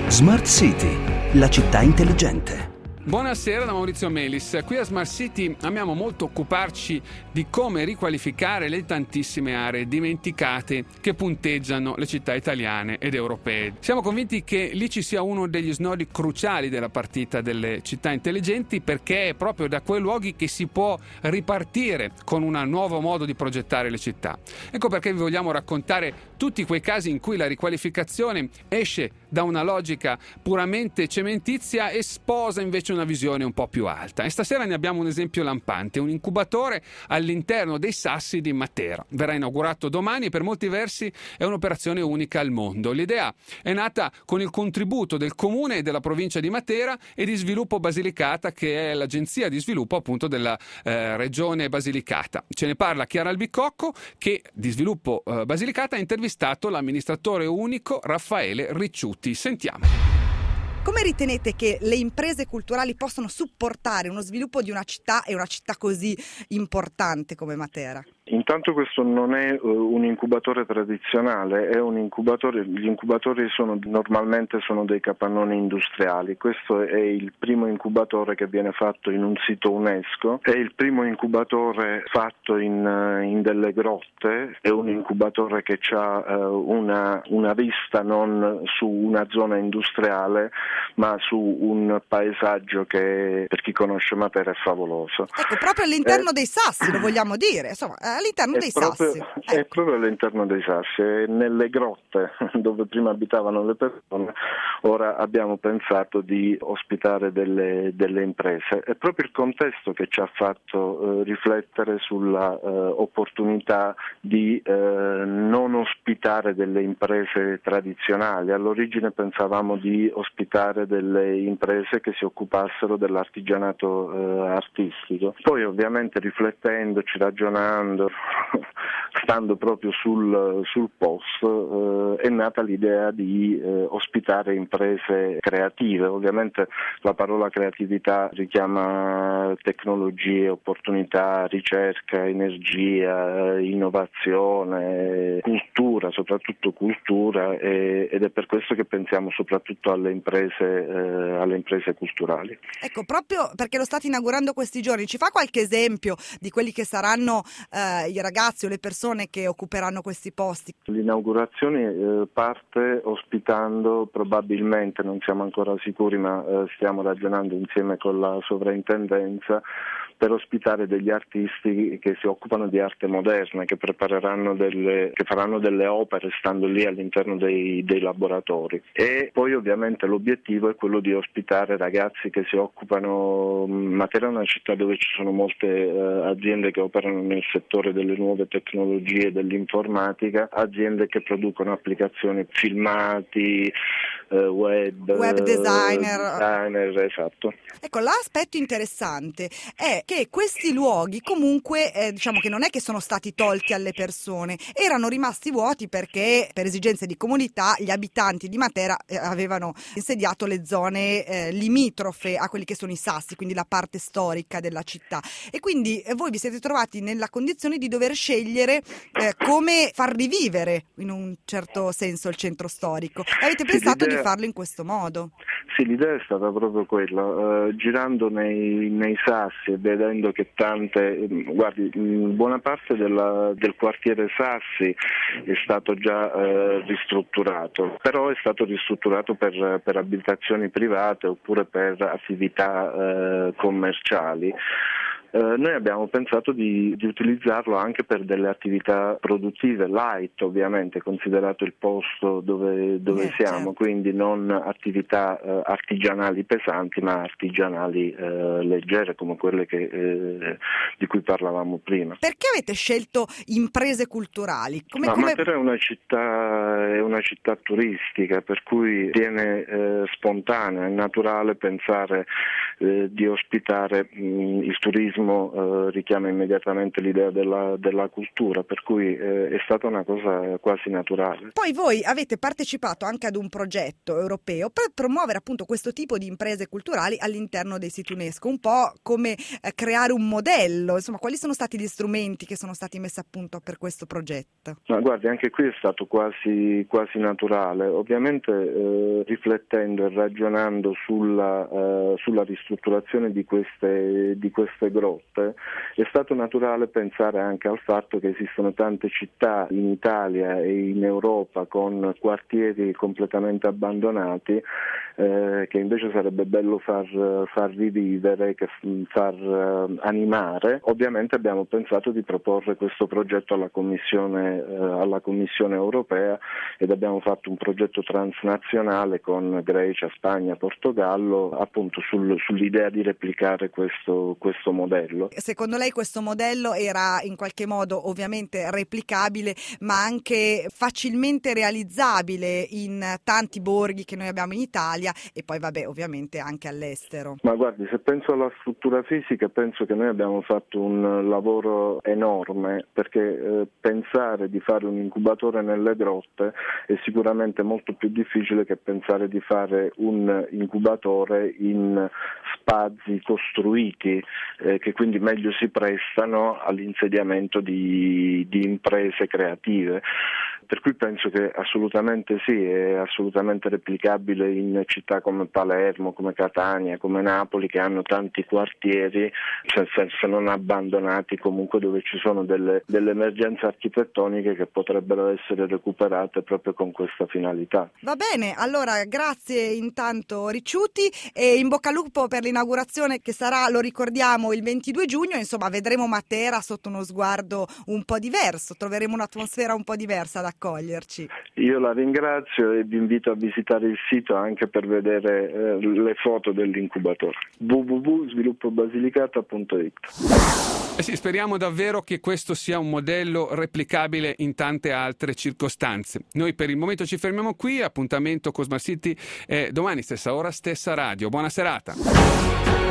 Smart City, la città intelligente. Buonasera da Maurizio Melis. Qui a Smart City amiamo molto occuparci di come riqualificare le tantissime aree dimenticate che punteggiano le città italiane ed europee. Siamo convinti che lì ci sia uno degli snodi cruciali della partita delle città intelligenti, perché è proprio da quei luoghi che si può ripartire con un nuovo modo di progettare le città. Ecco perché vi vogliamo raccontare tutti quei casi in cui la riqualificazione esce da una logica puramente cementizia e sposa invece una visione un po' più alta. E stasera ne abbiamo un esempio lampante, un incubatore all'interno dei Sassi di Matera. Verrà inaugurato domani e per molti versi è un'operazione unica al mondo. L'idea è nata con il contributo del Comune e della provincia di Matera e di Sviluppo Basilicata, che è l'agenzia di sviluppo appunto della regione Basilicata. Ce ne parla Chiara Albicocco, che di Sviluppo Basilicata ha intervistato l'amministratore unico Raffaele Ricciuti. Sentiamo. Come ritenete che le imprese culturali possono supportare uno sviluppo di una città e una città così importante come Matera? Intanto questo non è un incubatore tradizionale, è un incubatore. Gli incubatori normalmente sono dei capannoni industriali. Questo è il primo incubatore che viene fatto in un sito UNESCO, è il primo incubatore fatto in delle grotte, è un incubatore che ha una vista non su una zona industriale ma su un paesaggio che per chi conosce Matera è favoloso. Ecco, proprio all'interno dei Sassi, lo vogliamo dire, insomma, all'interno dei Sassi. È Ecco. proprio all'interno dei Sassi, nelle grotte dove prima abitavano le persone, ora abbiamo pensato di ospitare delle imprese. È proprio il contesto che ci ha fatto riflettere sulla opportunità di non ospitare delle imprese tradizionali. All'origine pensavamo di ospitare delle imprese che si occupassero dell'artigianato artistico. Poi ovviamente riflettendoci, ragionando, stando proprio sul posto, è nata l'idea di ospitare imprese creative. Ovviamente la parola creatività richiama tecnologie, opportunità, ricerca, energia, innovazione, cultura, soprattutto cultura, ed è per questo che pensiamo soprattutto alle imprese culturali. Ecco, proprio perché lo state inaugurando questi giorni, ci fa qualche esempio di quelli che saranno i ragazzi o le persone che occuperanno questi posti? L'inaugurazione parte ospitando, probabilmente, non siamo ancora sicuri, ma stiamo ragionando insieme con la sovrintendenza per ospitare degli artisti che si occupano di arte moderna, che faranno delle opere stando lì all'interno dei laboratori. E poi ovviamente l'obiettivo è quello di ospitare ragazzi che si occupano. Matera è una città dove ci sono molte aziende che operano nel settore delle nuove tecnologie, dell'informatica, aziende che producono applicazioni, filmati, web designer, esatto. Ecco, l'aspetto interessante è che questi luoghi comunque diciamo che non è che sono stati tolti alle persone, erano rimasti vuoti perché per esigenze di comunità gli abitanti di Matera avevano insediato le zone limitrofe a quelli che sono i Sassi, quindi la parte storica della città, e quindi voi vi siete trovati nella condizione di dover scegliere come far rivivere in un certo senso il centro storico. Avete pensato di farlo in questo modo? Sì, l'idea è stata proprio quella, girando nei Sassi e vedendo che buona parte del quartiere Sassi è stato già ristrutturato, però è stato ristrutturato per abitazioni private oppure per attività commerciali. Noi abbiamo pensato di utilizzarlo anche per delle attività produttive light, ovviamente, considerato il posto dove siamo, certo. Quindi non attività artigianali pesanti, ma artigianali leggere, come quelle di cui parlavamo prima. Perché avete scelto imprese culturali? Matera è una città turistica, per cui viene spontanea, è naturale pensare di ospitare il turismo. Richiama immediatamente l'idea della cultura, per cui è stata una cosa quasi naturale. Poi voi avete partecipato anche ad un progetto europeo per promuovere appunto questo tipo di imprese culturali all'interno dei siti UNESCO, un po' come creare un modello, insomma, quali sono stati gli strumenti che sono stati messi a punto per questo progetto? Ma guardi, anche qui è stato quasi quasi naturale, ovviamente riflettendo e ragionando sulla ristrutturazione di queste grotte. È stato naturale pensare anche al fatto che esistono tante città in Italia e in Europa con quartieri completamente abbandonati, che invece sarebbe bello far rivivere, far animare. Ovviamente abbiamo pensato di proporre questo progetto alla Commissione europea ed abbiamo fatto un progetto transnazionale con Grecia, Spagna, Portogallo, appunto sull'idea di replicare questo modello. Secondo lei questo modello era in qualche modo ovviamente replicabile, ma anche facilmente realizzabile in tanti borghi che noi abbiamo in Italia e poi ovviamente anche all'estero? Ma guardi, se penso alla struttura fisica, penso che noi abbiamo fatto un lavoro enorme, perché pensare di fare un incubatore nelle grotte è sicuramente molto più difficile che pensare di fare un incubatore in spazi costruiti, che quindi meglio si prestano all'insediamento di imprese creative. Per cui penso che assolutamente sì, è assolutamente replicabile in città come Palermo, come Catania, come Napoli, che hanno tanti quartieri, nel senso non abbandonati, comunque dove ci sono delle emergenze architettoniche che potrebbero essere recuperate proprio con questa finalità. Va bene, allora grazie intanto Ricciuti e in bocca al lupo per l'inaugurazione che sarà, lo ricordiamo, il 22 giugno, insomma vedremo Matera sotto uno sguardo un po' diverso, troveremo un'atmosfera un po' diversa ad accoglierci. Io la ringrazio e vi invito a visitare il sito anche per vedere le foto dell'incubatore. www.sviluppobasilicata.it. Sì, speriamo davvero che questo sia un modello replicabile in tante altre circostanze. Noi per il momento ci fermiamo qui, appuntamento con Smart City domani stessa ora, stessa radio. Buona serata.